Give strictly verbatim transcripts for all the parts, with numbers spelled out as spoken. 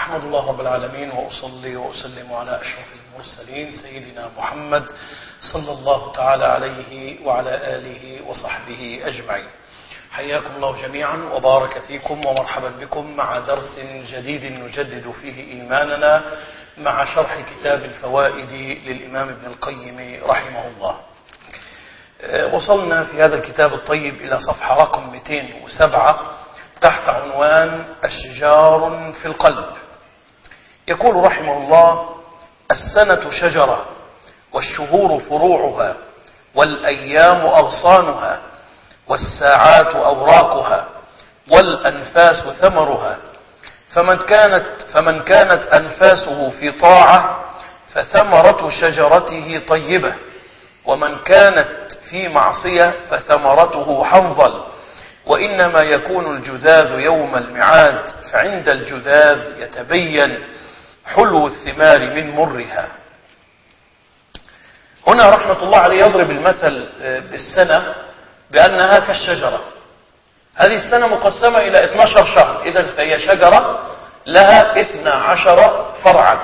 أحمد الله رب العالمين وأصلي وأسلم على أشرف المرسلين سيدنا محمد صلى الله تعالى عليه وعلى آله وصحبه أجمعين. حياكم الله جميعا وبارك فيكم ومرحبا بكم مع درس جديد نجدد فيه إيماننا مع شرح كتاب الفوائد للإمام ابن القيم رحمه الله. وصلنا في هذا الكتاب الطيب إلى صفحة رقم مئتين وسبعة تحت عنوان أشجار في القلب. يقول رحمه الله: السنة شجرة والشهور فروعها والأيام أغصانها والساعات أوراقها والأنفاس ثمرها، فمن كانت, فمن كانت أنفاسه في طاعة فثمرة شجرته طيبة، ومن كانت في معصية فثمرته حنظل. وإنما يكون الجذاذ يوم الميعاد، فعند الجذاذ يتبين حلو الثمار من مرها. هنا رحمة الله عليه يضرب المثل بالسنة بأنها كالشجرة. هذه السنة مقسمة إلى اثني عشر شهر، إذن فهي شجرة لها اثني عشر فرعا.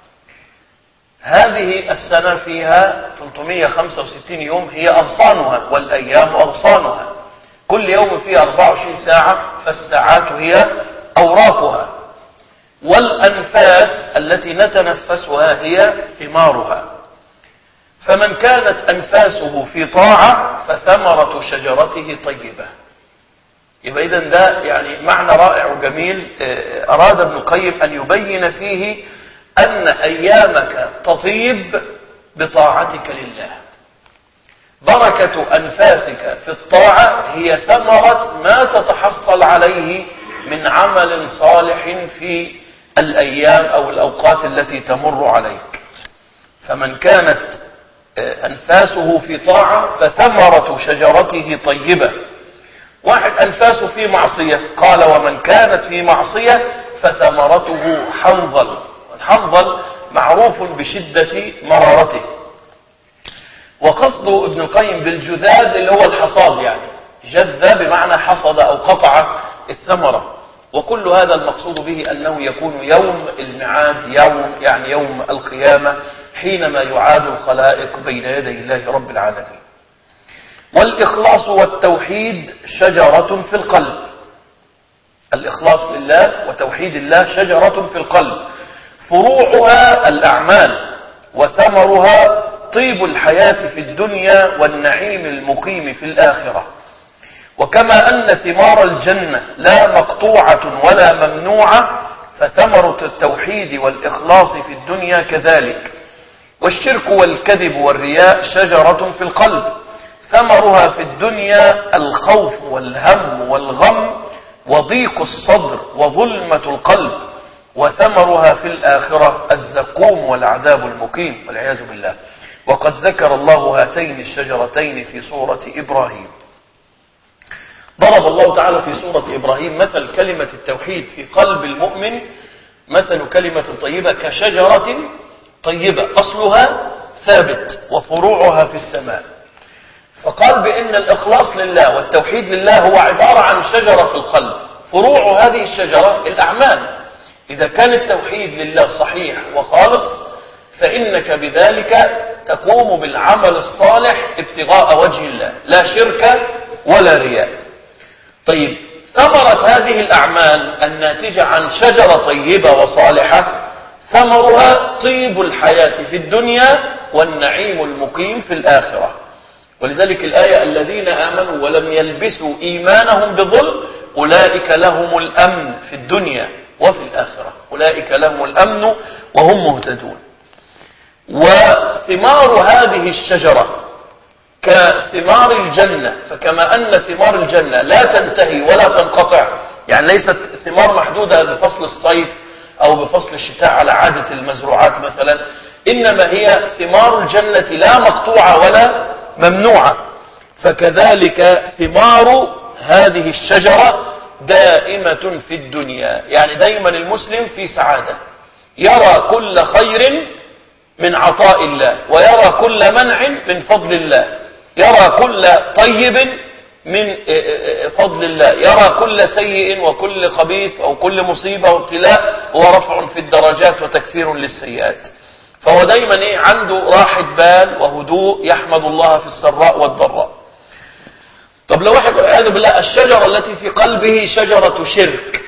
هذه السنة فيها ثلاثمئة وخمسة وستين يوم هي أغصانها، والأيام أغصانها، كل يوم فيه أربع وعشرين ساعة، فالساعات هي أوراقها، والأنفاس التي نتنفسها هي ثمارها. فمن كانت أنفاسه في طاعة فثمرة شجرته طيبة. يبقى إذن ده يعني معنى رائع وجميل أراد ابن القيم أن يبين فيه أن أيامك تطيب بطاعتك لله. بركة أنفاسك في الطاعة هي ثمرة ما تتحصل عليه من عمل صالح في الأيام أو الأوقات التي تمر عليك. فمن كانت أنفاسه في طاعة فثمرة شجرته طيبة. واحد أنفاسه في معصية، قال: ومن كانت في معصية فثمرته حنظل. والحنظل معروف بشدة مرارته. وقصد ابن القيم بالجذاذ اللي هو الحصاد، يعني جذ بمعنى حصد أو قطع الثمرة. وكل هذا المقصود به أنه يكون يوم الميعاد، يوم يعني يوم القيامة، حينما يعاد الخلائق بين يدي الله رب العالمين. والإخلاص والتوحيد شجرة في القلب. الإخلاص لله وتوحيد الله شجرة في القلب، فروعها الأعمال، وثمرها طيب الحياة في الدنيا والنعيم المقيم في الآخرة. وكما أن ثمار الجنة لا مقطوعة ولا ممنوعة، فثمرة التوحيد والإخلاص في الدنيا كذلك. والشرك والكذب والرياء شجرة في القلب، ثمرها في الدنيا الخوف والهم والغم وضيق الصدر وظلمة القلب، وثمرها في الآخرة الزقوم والعذاب المقيم والعياذ بالله. وقد ذكر الله هاتين الشجرتين في سورة إبراهيم. ضرب الله تعالى في سورة إبراهيم مثل كلمة التوحيد في قلب المؤمن مثل كلمة طيبة كشجرة طيبة أصلها ثابت وفروعها في السماء. فقال بأن الإخلاص لله والتوحيد لله هو عبارة عن شجرة في القلب. فروع هذه الشجرة الأعمال. إذا كان التوحيد لله صحيح وخالص فإنك بذلك تقوم بالعمل الصالح ابتغاء وجه الله، لا شرك ولا رياء. طيب، ثمرة هذه الأعمال الناتجة عن شجرة طيبة وصالحة ثمرها طيب الحياة في الدنيا والنعيم المقيم في الآخرة. ولذلك الآية: الذين آمنوا ولم يلبسوا إيمانهم بظلم أولئك لهم الأمن في الدنيا وفي الآخرة. أولئك لهم الأمن وهم مهتدون. وثمار هذه الشجرة كثمار الجنة، فكما أن ثمار الجنة لا تنتهي ولا تنقطع، يعني ليست ثمار محدودة بفصل الصيف أو بفصل الشتاء على عادة المزروعات مثلا، إنما هي ثمار الجنة لا مقطوعة ولا ممنوعة. فكذلك ثمار هذه الشجرة دائمة في الدنيا، يعني دائما المسلم في سعادة، يرى كل خير من عطاء الله، ويرى كل منع من فضل الله، يرى كل طيب من فضل الله، يرى كل سيء وكل خبيث أو كل مصيبة وابتلاء هو رفع في الدرجات وتكفير للسيئات. فهو دايما إيه عنده راحة بال وهدوء، يحمد الله في السراء والضراء. طب لو واحد والعياذ بالله الشجرة التي في قلبه شجرة شرك،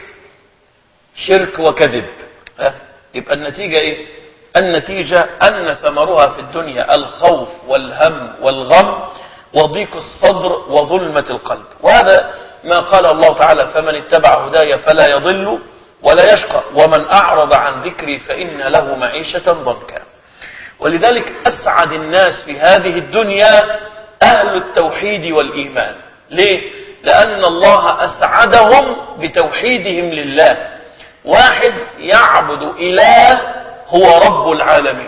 شرك وكذب، ها يبقى النتيجة إيه؟ النتيجة أن ثمرها في الدنيا الخوف والهم والغم وضيق الصدر وظلمة القلب. وهذا ما قال الله تعالى: فمن اتبع هداي فلا يضل ولا يشقى ومن أعرض عن ذكري فإن له معيشة ضنكا. ولذلك أسعد الناس في هذه الدنيا أهل التوحيد والإيمان. ليه؟ لأن الله أسعدهم بتوحيدهم لله. واحد يعبد إله هو رب العالمين،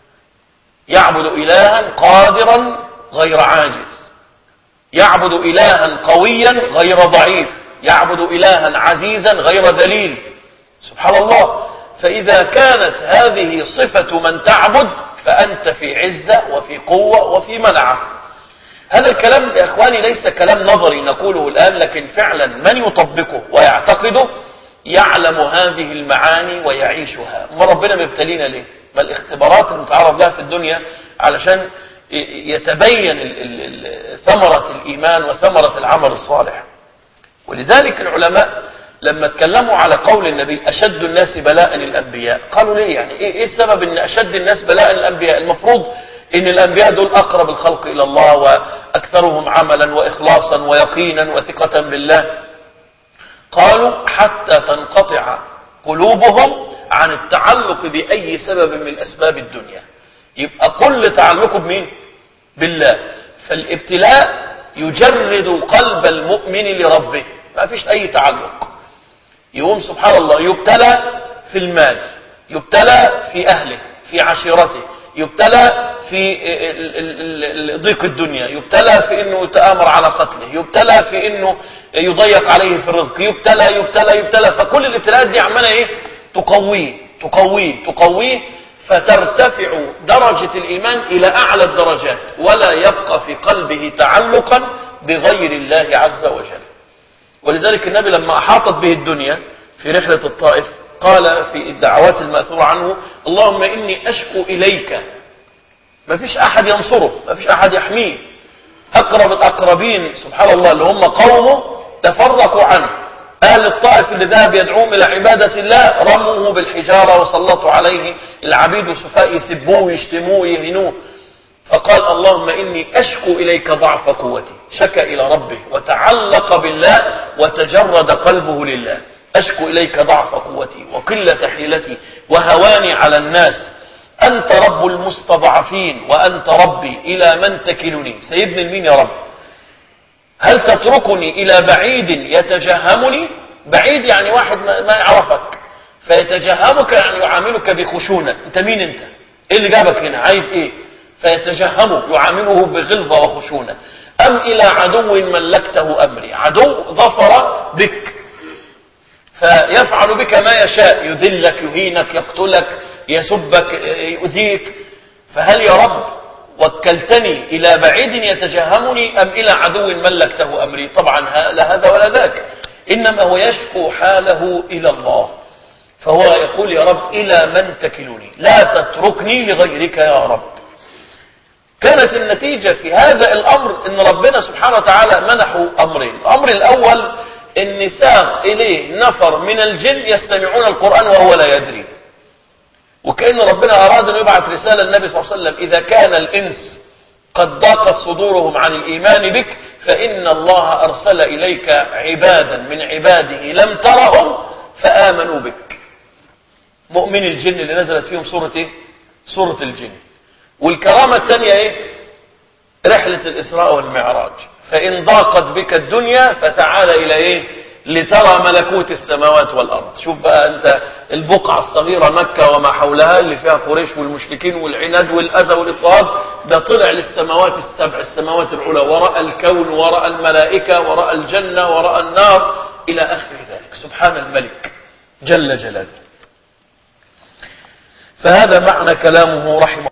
يعبد إلها قادرا غير عاجز، يعبد إلها قويا غير ضعيف، يعبد إلها عزيزا غير ذليل. سبحان الله. فإذا كانت هذه صفة من تعبد فأنت في عزة وفي قوة وفي منعة. هذا الكلام يا إخواني ليس كلام نظري نقوله الآن، لكن فعلا من يطبقه ويعتقده يعلم هذه المعاني ويعيشها. ما ربنا مبتلينا ليه؟ ما الاختبارات اللي نتعرض لها في الدنيا علشان يتبين ثمرة الإيمان وثمرة العمل الصالح. ولذلك العلماء لما اتكلموا على قول النبي أشد الناس بلاء الأنبياء، قالوا ليه؟ يعني إيه السبب أن أشد الناس بلاء الأنبياء؟ المفروض أن الأنبياء دول أقرب الخلق إلى الله وأكثرهم عملا وإخلاصا ويقينا وثقة بالله. قالوا حتى تنقطع قلوبهم عن التعلق بأي سبب من أسباب الدنيا، يبقى كل تعلقه بمين؟ بالله. فالابتلاء يجرد قلب المؤمن لربه، ما فيش أي تعلق. يقوم سبحان الله يبتلى في المال، يبتلى في أهله، في عشيرته، يبتلى في ضيق الدنيا، يبتلى في انه يتآمر على قتله، يبتلى في انه يضيق عليه في الرزق، يبتلى يبتلى يبتلى. فكل الابتلاءات دي عمالة ايه؟ تقويه تقويه تقويه، فترتفع درجة الإيمان إلى أعلى الدرجات، ولا يبقى في قلبه تعلقا بغير الله عز وجل. ولذلك النبي لما أحاطت به الدنيا في رحلة الطائف قال في الدعوات المأثورة عنه: اللهم إني أشكو إليك. ما فيش أحد ينصره، ما فيش أحد يحميه. أقرب الأقربين سبحان الله اللي هم قومه تفرقوا عنه. أهل الطائف اللي ذهب يدعوهم إلى عبادة الله رموه بالحجارة وسلطوا عليه العبيد والسفهاء يسبوه ويشتموه ويهنوه. فقال: اللهم إني أشكو إليك ضعف قوتي. شكى إلى ربه وتعلق بالله وتجرد قلبه لله. أشكو إليك ضعف قوتي وقلة حيلتي وهواني على الناس، أنت رب المستضعفين وأنت ربي، إلى من تكلني؟ سيبني لمين يا رب؟ هل تتركني إلى بعيد يتجهمني؟ بعيد يعني واحد ما يعرفك، فيتجهمك يعني يعاملك بخشونة. أنت مين أنت؟ إيه اللي جابك هنا؟ عايز إيه؟ فيتجهمه يعامله بغلظة وخشونة. أم إلى عدو ملكته أمري، عدو ظفر بك فيفعل بك ما يشاء، يذلك يهينك يقتلك يسبك يؤذيك. فهل يا رب وكلتني إلى بعيد يتجهمني أم إلى عدو ملكته أمري؟ طبعا لا هذا ولا ذاك، إنما هو يشكو حاله إلى الله. فهو يقول: يا رب إلى من تكلني؟ لا تتركني لغيرك يا رب. كانت النتيجة في هذا الأمر أن ربنا سبحانه وتعالى منحه أمرين. الأمر الأول أن ساق إليه نفر من الجن يستمعون القرآن وهو لا يدري، وكأن ربنا أراد أن يبعث رسالة النبي صلى الله عليه وسلم: إذا كان الإنس قد ضاقت صدورهم عن الإيمان بك فإن الله أرسل إليك عبادا من عباده لم ترهم فآمنوا بك. مؤمن الجن اللي نزلت فيهم سورة إيه؟ سورة الجن. والكرامة الثانية إيه؟ رحلة الإسراء والمعراج. فإن ضاقت بك الدنيا فتعال إلى إيه؟ لترى ملكوت السماوات والأرض. شوف بقى أنت البقعة الصغيرة مكة وما حولها اللي فيها قريش والمشركين والعناد والأذى والاضطهاد، ده طلع للسماوات السبع، السماوات العلى، ورأى الكون ورأى الملائكة ورأى الجنة ورأى النار إلى آخر ذلك. سبحان الملك جل جلاله. فهذا معنى كلامه رحمه